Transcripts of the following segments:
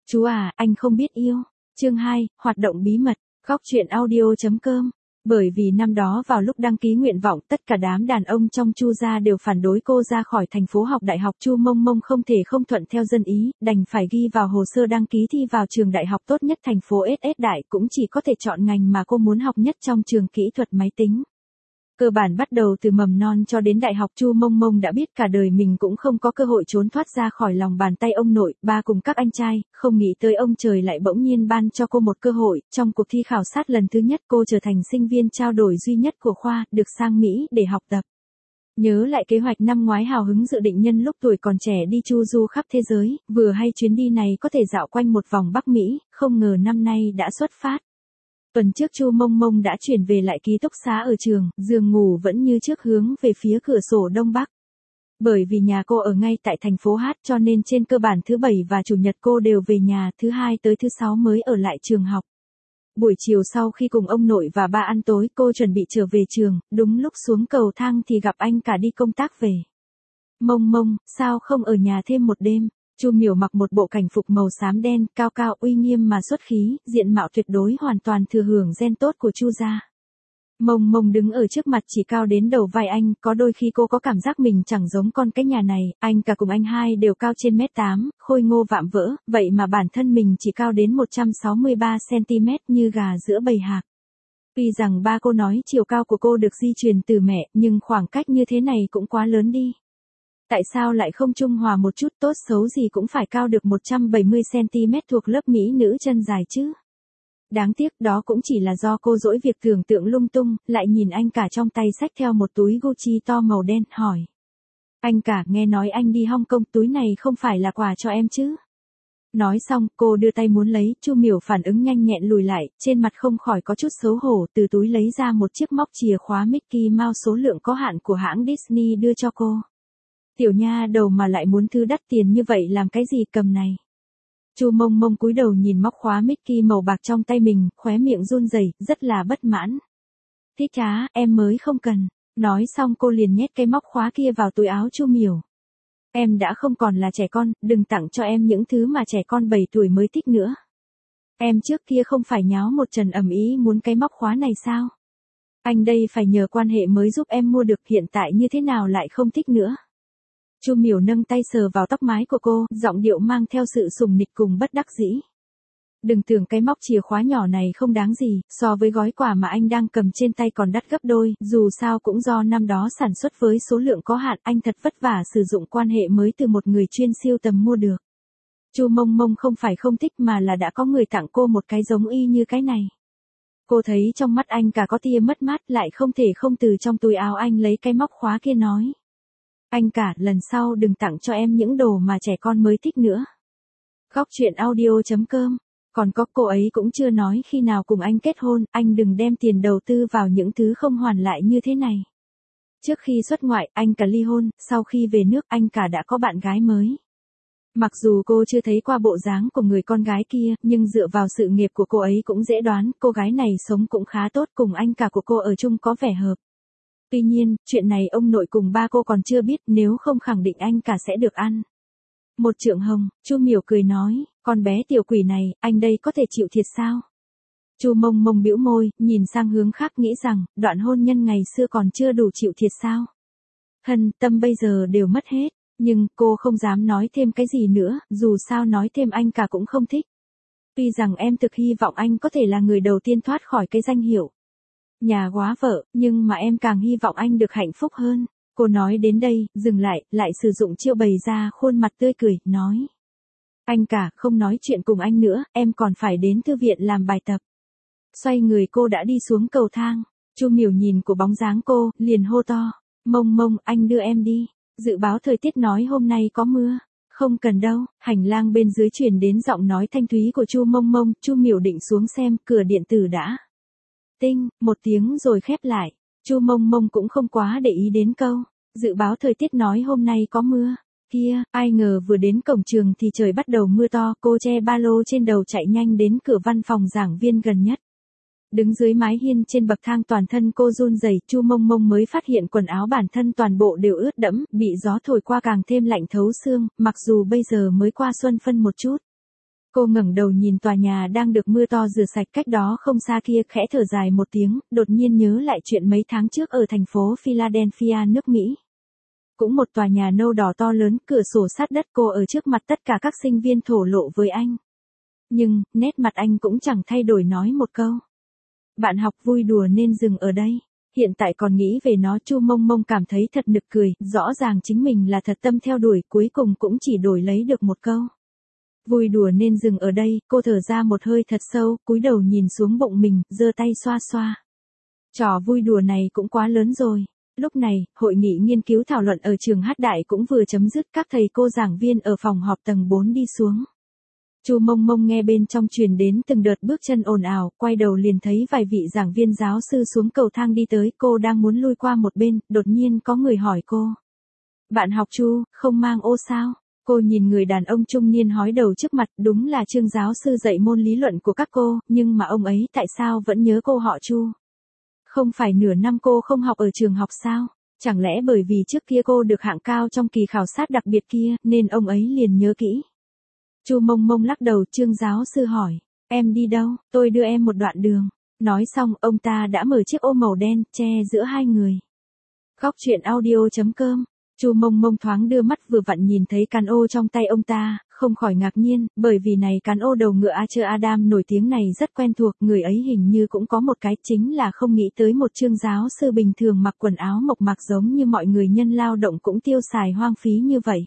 Chú à, anh không biết yêu. Chương 2, hoạt động bí mật, góc truyện audio.com. Bởi vì năm đó vào lúc đăng ký nguyện vọng, tất cả đám đàn ông trong Chu gia đều phản đối cô ra khỏi thành phố học đại học. Chu Mông Mông không thể không thuận theo dân ý, đành phải ghi vào hồ sơ đăng ký thi vào trường đại học tốt nhất thành phố SS Đại, cũng chỉ có thể chọn ngành mà cô muốn học nhất trong trường kỹ thuật máy tính. Cơ bản bắt đầu từ mầm non cho đến đại học, Chu Mông Mông đã biết cả đời mình cũng không có cơ hội trốn thoát ra khỏi lòng bàn tay ông nội, ba cùng các anh trai, không nghĩ tới ông trời lại bỗng nhiên ban cho cô một cơ hội. Trong cuộc thi khảo sát lần thứ nhất, cô trở thành sinh viên trao đổi duy nhất của khoa, được sang Mỹ để học tập. Nhớ lại kế hoạch năm ngoái hào hứng dự định nhân lúc tuổi còn trẻ đi chu du khắp thế giới, vừa hay chuyến đi này có thể dạo quanh một vòng Bắc Mỹ, không ngờ năm nay đã xuất phát. Tuần trước Chu Mông Mông đã chuyển về lại ký túc xá ở trường, giường ngủ vẫn như trước hướng về phía cửa sổ đông bắc. Bởi vì nhà cô ở ngay tại thành phố Hát cho nên trên cơ bản thứ Bảy và Chủ nhật cô đều về nhà, thứ Hai tới thứ Sáu mới ở lại trường học. Buổi chiều sau khi cùng ông nội và ba ăn tối, cô chuẩn bị trở về trường, đúng lúc xuống cầu thang thì gặp anh cả đi công tác về. Mông Mông, sao không ở nhà thêm một đêm? Chu Miểu mặc một bộ cảnh phục màu xám đen, cao cao uy nghiêm mà xuất khí, diện mạo tuyệt đối hoàn toàn thừa hưởng gen tốt của Chu gia. Mông Mông đứng ở trước mặt chỉ cao đến đầu vai anh, có đôi khi cô có cảm giác mình chẳng giống con cái nhà này, anh cả cùng anh hai đều cao trên 1m8, khôi ngô vạm vỡ, vậy mà bản thân mình chỉ cao đến 163cm như gà giữa bầy hạc. Tuy rằng ba cô nói chiều cao của cô được di truyền từ mẹ, nhưng khoảng cách như thế này cũng quá lớn đi. Tại sao lại không trung hòa một chút, tốt xấu gì cũng phải cao được 170cm thuộc lớp mỹ nữ chân dài chứ. Đáng tiếc đó cũng chỉ là do cô dỗi việc tưởng tượng lung tung, lại nhìn anh cả trong tay xách theo một túi Gucci to màu đen, hỏi. Anh cả, nghe nói anh đi Hong Kong, túi này không phải là quà cho em chứ? Nói xong, cô đưa tay muốn lấy, Chu Miểu phản ứng nhanh nhẹn lùi lại, trên mặt không khỏi có chút xấu hổ, từ túi lấy ra một chiếc móc chìa khóa Mickey Mouse số lượng có hạn của hãng Disney đưa cho cô. Tiểu nha đầu mà lại muốn thứ đắt tiền như vậy làm cái gì, cầm này. Chu Mông Mông cúi đầu nhìn móc khóa Mickey màu bạc trong tay mình, khóe miệng run rẩy, rất là bất mãn. Thích cá, em mới không cần. Nói xong cô liền nhét cái móc khóa kia vào túi áo Chu Miểu. Em đã không còn là trẻ con, đừng tặng cho em những thứ mà trẻ con 7 tuổi mới thích nữa. Em trước kia không phải nháo một trận ầm ĩ muốn cái móc khóa này sao? Anh đây phải nhờ quan hệ mới giúp em mua được, hiện tại như thế nào lại không thích nữa? Chu Miểu nâng tay sờ vào tóc mái của cô, giọng điệu mang theo sự sùng nịch cùng bất đắc dĩ. Đừng tưởng cái móc chìa khóa nhỏ này không đáng gì, so với gói quà mà anh đang cầm trên tay còn đắt gấp đôi, dù sao cũng do năm đó sản xuất với số lượng có hạn, anh thật vất vả sử dụng quan hệ mới từ một người chuyên siêu tầm mua được. Chu Mông Mông không phải không thích mà là đã có người tặng cô một cái giống y như cái này. Cô thấy trong mắt anh cả có tia mất mát, lại không thể không từ trong túi áo anh lấy cái móc khóa kia nói. Anh cả, lần sau đừng tặng cho em những đồ mà trẻ con mới thích nữa. Góc truyện audio.com. Còn có, cô ấy cũng chưa nói khi nào cùng anh kết hôn, anh đừng đem tiền đầu tư vào những thứ không hoàn lại như thế này. Trước khi xuất ngoại, anh cả ly hôn, sau khi về nước, anh cả đã có bạn gái mới. Mặc dù cô chưa thấy qua bộ dáng của người con gái kia, nhưng dựa vào sự nghiệp của cô ấy cũng dễ đoán, cô gái này sống cũng khá tốt, cùng anh cả của cô ở chung có vẻ hợp. Tuy nhiên, chuyện này ông nội cùng ba cô còn chưa biết, nếu không khẳng định anh cả sẽ được ăn. Một trượng hồng, Chu Miểu cười nói, con bé tiểu quỷ này, anh đây có thể chịu thiệt sao? Chu Mông Mông bĩu môi, nhìn sang hướng khác nghĩ rằng, đoạn hôn nhân ngày xưa còn chưa đủ chịu thiệt sao? Hân, tâm bây giờ đều mất hết, nhưng cô không dám nói thêm cái gì nữa, dù sao nói thêm anh cả cũng không thích. Tuy rằng em thực hy vọng anh có thể là người đầu tiên thoát khỏi cái danh hiệu nhà góa vợ, nhưng mà em càng hy vọng anh được hạnh phúc hơn. Cô nói đến đây, dừng lại sử dụng chiêu bày ra khuôn mặt tươi cười, nói. Anh cả, không nói chuyện cùng anh nữa, em còn phải đến thư viện làm bài tập. Xoay người cô đã đi xuống cầu thang. Chu Miểu nhìn của bóng dáng cô, liền hô to. Mông Mông, anh đưa em đi. Dự báo thời tiết nói hôm nay có mưa. Không cần đâu. Hành lang bên dưới truyền đến giọng nói thanh thúy của Chu Mông Mông. Chu Miểu định xuống xem, cửa điện tử đã tinh, một tiếng rồi khép lại. Chu Mông Mông cũng không quá để ý đến câu. Dự báo thời tiết nói hôm nay có mưa. Kia, ai ngờ vừa đến cổng trường thì trời bắt đầu mưa to, cô che ba lô trên đầu chạy nhanh đến cửa văn phòng giảng viên gần nhất. Đứng dưới mái hiên trên bậc thang toàn thân cô run rẩy, Chu Mông Mông mới phát hiện quần áo bản thân toàn bộ đều ướt đẫm, bị gió thổi qua càng thêm lạnh thấu xương, mặc dù bây giờ mới qua xuân phân một chút. Cô ngẩng đầu nhìn tòa nhà đang được mưa to rửa sạch cách đó không xa kia, khẽ thở dài một tiếng, đột nhiên nhớ lại chuyện mấy tháng trước ở thành phố Philadelphia, nước Mỹ. Cũng một tòa nhà nâu đỏ to lớn, cửa sổ sát đất, cô ở trước mặt tất cả các sinh viên thổ lộ với anh. Nhưng, nét mặt anh cũng chẳng thay đổi, nói một câu. Bạn học vui đùa nên dừng ở đây. Hiện tại còn nghĩ về nó, Chu Mông Mông cảm thấy thật nực cười, rõ ràng chính mình là thật tâm theo đuổi, cuối cùng cũng chỉ đổi lấy được một câu. Vui đùa nên dừng ở đây, cô thở ra một hơi thật sâu, cúi đầu nhìn xuống bụng mình, giơ tay xoa xoa. Trò vui đùa này cũng quá lớn rồi. Lúc này, hội nghị nghiên cứu thảo luận ở trường Hát Đại cũng vừa chấm dứt, các thầy cô giảng viên ở phòng họp tầng 4 đi xuống. Chu Mông Mông nghe bên trong truyền đến từng đợt bước chân ồn ào, quay đầu liền thấy vài vị giảng viên giáo sư xuống cầu thang đi tới, cô đang muốn lui qua một bên, đột nhiên có người hỏi cô. Bạn học Chu, không mang ô sao? Cô nhìn người đàn ông trung niên hói đầu trước mặt, đúng là Trương giáo sư dạy môn lý luận của các cô, nhưng mà ông ấy tại sao vẫn nhớ cô họ Chu? Không phải nửa năm cô không học ở trường học sao? Chẳng lẽ bởi vì trước kia cô được hạng cao trong kỳ khảo sát đặc biệt kia, nên ông ấy liền nhớ kỹ? Chu Mông Mông lắc đầu. Trương giáo sư hỏi, em đi đâu? Tôi đưa em một đoạn đường. Nói xong, ông ta đã mở chiếc ô màu đen, che giữa hai người. Góc truyện audio.com. Chu Mông Mông thoáng đưa mắt, vừa vặn nhìn thấy cán ô trong tay ông ta, không khỏi ngạc nhiên, bởi vì này cán ô đầu ngựa Archer Adam nổi tiếng này rất quen thuộc, người ấy hình như cũng có một cái, chính là không nghĩ tới một Trương giáo sư bình thường mặc quần áo mộc mạc giống như mọi người nhân lao động cũng tiêu xài hoang phí như vậy.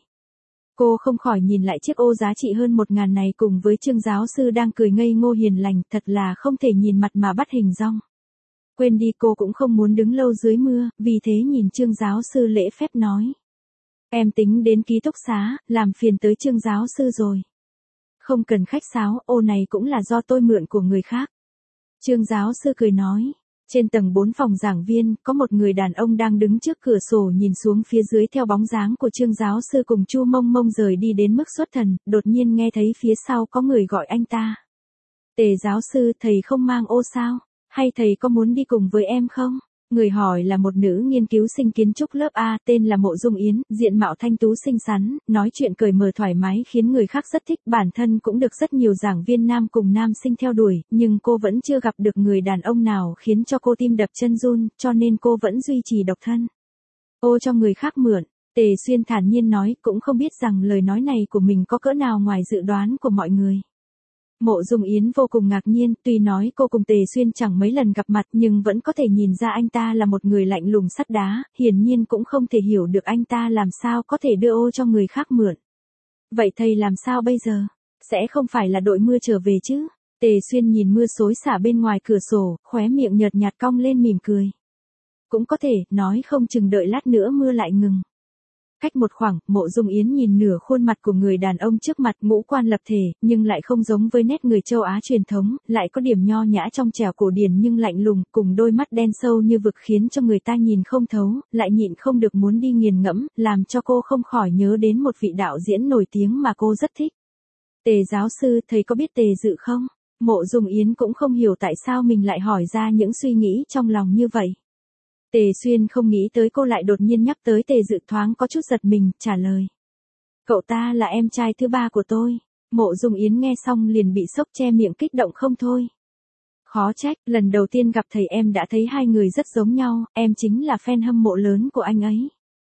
Cô không khỏi nhìn lại chiếc ô giá trị hơn 1.000 này cùng với Trương giáo sư đang cười ngây ngô hiền lành, thật là không thể nhìn mặt mà bắt hình dong. Quên đi, cô cũng không muốn đứng lâu dưới mưa, vì thế nhìn Trương giáo sư lễ phép nói. Em tính đến ký túc xá, làm phiền tới Trương giáo sư rồi. Không cần khách sáo, ô này cũng là do tôi mượn của người khác. Trương giáo sư cười nói. Trên tầng 4 phòng giảng viên, có một người đàn ông đang đứng trước cửa sổ nhìn xuống phía dưới theo bóng dáng của Trương giáo sư cùng Chu Mông Mông rời đi đến mức xuất thần, đột nhiên nghe thấy phía sau có người gọi anh ta. Tề giáo sư, thầy không mang ô sao? Hay thầy có muốn đi cùng với em không? Người hỏi là một nữ nghiên cứu sinh kiến trúc lớp A, tên là Mộ Dung Yến, diện mạo thanh tú xinh xắn, nói chuyện cởi mở thoải mái khiến người khác rất thích, bản thân cũng được rất nhiều giảng viên nam cùng nam sinh theo đuổi, nhưng cô vẫn chưa gặp được người đàn ông nào khiến cho cô tim đập chân run, cho nên cô vẫn duy trì độc thân. Ô cho người khác mượn, Tề Xuyên thản nhiên nói, cũng không biết rằng lời nói này của mình có cỡ nào ngoài dự đoán của mọi người. Mộ Dung Yến vô cùng ngạc nhiên, tuy nói cô cùng Tề Xuyên chẳng mấy lần gặp mặt nhưng vẫn có thể nhìn ra anh ta là một người lạnh lùng sắt đá, hiển nhiên cũng không thể hiểu được anh ta làm sao có thể đưa ô cho người khác mượn. Vậy thầy làm sao bây giờ? Sẽ không phải là đội mưa trở về chứ? Tề Xuyên nhìn mưa xối xả bên ngoài cửa sổ, khóe miệng nhợt nhạt cong lên mỉm cười. Cũng có thể, nói không chừng đợi lát nữa mưa lại ngừng. Cách một khoảng, Mộ Dung Yến nhìn nửa khuôn mặt của người đàn ông trước mặt, ngũ quan lập thể, nhưng lại không giống với nét người châu Á truyền thống, lại có điểm nho nhã trong trẻo cổ điển nhưng lạnh lùng, cùng đôi mắt đen sâu như vực khiến cho người ta nhìn không thấu, lại nhịn không được muốn đi nghiền ngẫm, làm cho cô không khỏi nhớ đến một vị đạo diễn nổi tiếng mà cô rất thích. Tề giáo sư, thầy có biết Tề Dự không? Mộ Dung Yến cũng không hiểu tại sao mình lại hỏi ra những suy nghĩ trong lòng như vậy. Tề Xuyên không nghĩ tới cô lại đột nhiên nhắc tới Tề Dự, thoáng có chút giật mình, trả lời. Cậu ta là em trai thứ ba của tôi. Mộ Dung Yến nghe xong liền bị sốc, che miệng kích động không thôi. Khó trách, lần đầu tiên gặp thầy em đã thấy hai người rất giống nhau, em chính là fan hâm mộ lớn của anh ấy.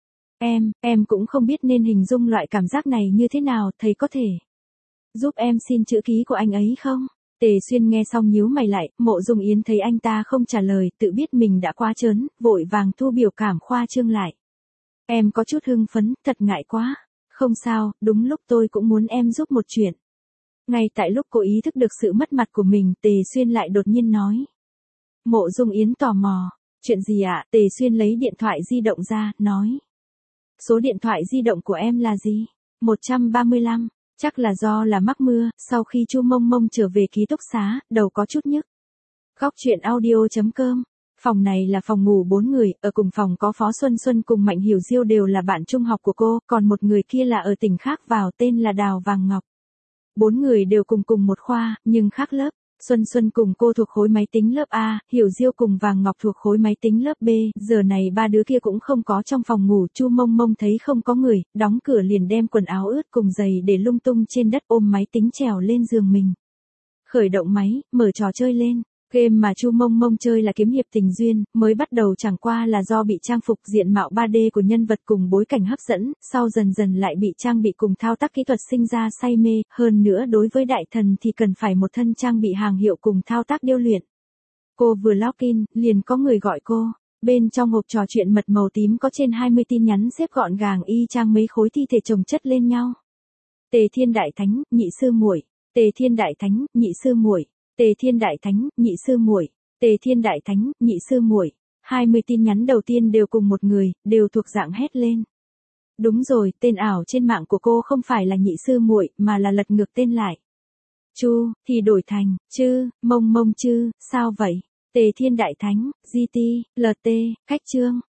Em cũng không biết nên hình dung loại cảm giác này như thế nào, thầy có thể giúp em xin chữ ký của anh ấy không? Tề Xuyên nghe xong nhíu mày lại, Mộ Dung Yến thấy anh ta không trả lời, tự biết mình đã quá trớn, vội vàng thu biểu cảm khoa trương lại. Em có chút hưng phấn, thật ngại quá. Không sao, đúng lúc tôi cũng muốn em giúp một chuyện. Ngay tại lúc cô ý thức được sự mất mặt của mình, Tề Xuyên lại đột nhiên nói. Mộ Dung Yến tò mò, chuyện gì ạ? Tề Xuyên lấy điện thoại di động ra, nói. Số điện thoại di động của em là gì? 135. Chắc là do là mắc mưa, sau khi Chu Mông Mông trở về ký túc xá, đầu có chút nhức. Góc truyện audio.com. Phòng này là phòng ngủ 4 người, ở cùng phòng có Phó Xuân Xuân cùng Mạnh Hiểu Diêu đều là bạn trung học của cô, còn một người kia là ở tỉnh khác vào, tên là Đào Vàng Ngọc. 4 người đều cùng một khoa, nhưng khác lớp. Xuân Xuân cùng cô thuộc khối máy tính lớp A, Hiểu Diêu cùng Vàng Ngọc thuộc khối máy tính lớp B, giờ này ba đứa kia cũng không có trong phòng ngủ, Chu Mông Mông thấy không có người, đóng cửa liền đem quần áo ướt cùng giày để lung tung trên đất, ôm máy tính trèo lên giường mình. Khởi động máy, mở trò chơi lên. Game mà Chu Mông Mông chơi là kiếm hiệp tình duyên, mới bắt đầu chẳng qua là do bị trang phục diện mạo 3D của nhân vật cùng bối cảnh hấp dẫn, sau dần dần lại bị trang bị cùng thao tác kỹ thuật sinh ra say mê, hơn nữa đối với đại thần thì cần phải một thân trang bị hàng hiệu cùng thao tác điêu luyện. Cô vừa login, liền có người gọi cô. Bên trong hộp trò chuyện mật màu tím có trên 20 tin nhắn xếp gọn gàng y chang mấy khối thi thể chồng chất lên nhau. Tề Thiên Đại Thánh, nhị sư muội. Tề Thiên Đại Thánh, nhị sư muội. Tề Thiên Đại Thánh, nhị sư muội. Tề Thiên Đại Thánh, nhị sư muội. 20 tin nhắn đầu tiên đều cùng một người, đều thuộc dạng hét lên. Đúng rồi, tên ảo trên mạng của cô không phải là nhị sư muội, mà là lật ngược tên lại. Chu, thì đổi thành, Chư, Mông Mông Chư, sao vậy? Tề Thiên Đại Thánh, GT, LT, Khách Trương.